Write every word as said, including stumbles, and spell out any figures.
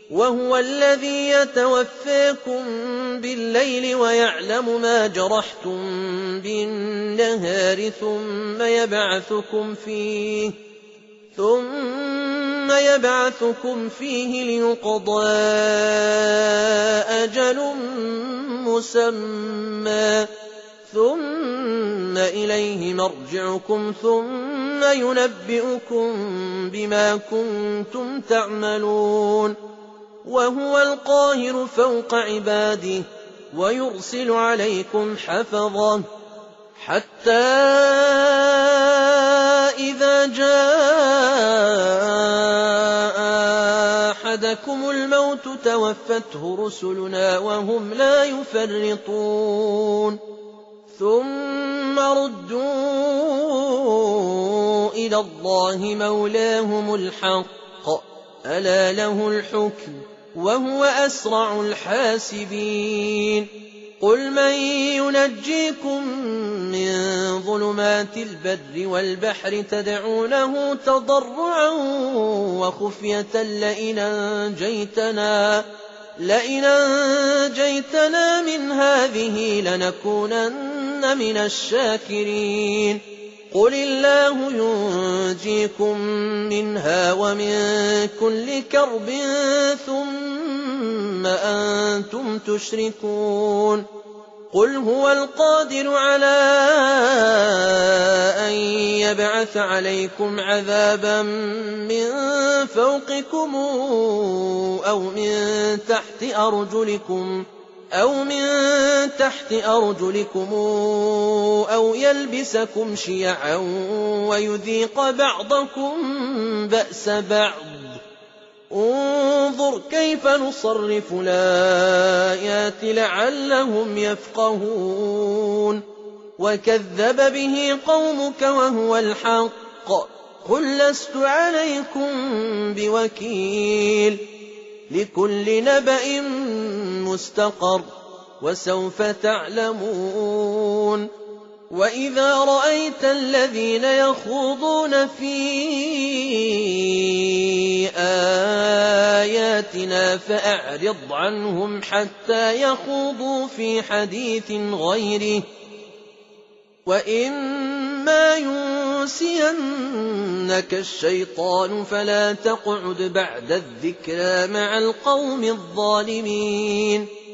وهو الذي يتوفاكم بالليل ويعلم ما جرحتم بالنهار ثم يبعثكم فيه ثم يبعثكم فيه ليقضى أجل مسمى ثم إليه مرجعكم ثم ينبئكم بما كنتم تعملون وهو القاهر فوق عباده ويرسل عليكم حفظا حتى إذا جاء أحدكم الموت توفته رسلنا وهم لا يفرطون ثم ردوا إلى الله مولاهم الحق ألا له الحكم وهو أسرع الحاسبين قل من ينجيكم من ظلمات البر والبحر تدعونه تضرعا وخفية لئن أنجيتنا, لئن أنجيتنا من هذه لنكونن من الشاكرين قل الله ينجيكم منها ومن كل كرب ثم أنتم تشركون قل هو القادر على أن يبعث عليكم عذابا من فوقكم أو من تحت أرجلكم أو من تحت أرجلكم أو يلبسكم شيعا ويذيق بعضكم بأس بعض انظر كيف نصرف الآيات لعلهم يفقهون وكذب به قومك وهو الحق قل لست عليكم بوكيل لكل نبأ مستقر وسوف تعلمون وإذا رأيت الذين يخوضون في آياتنا فأعرض عنهم حتى يخوضوا في حديث غيره وإما ينسينك الشيطان فلا تقعد بعد الذكرى مع القوم الظالمين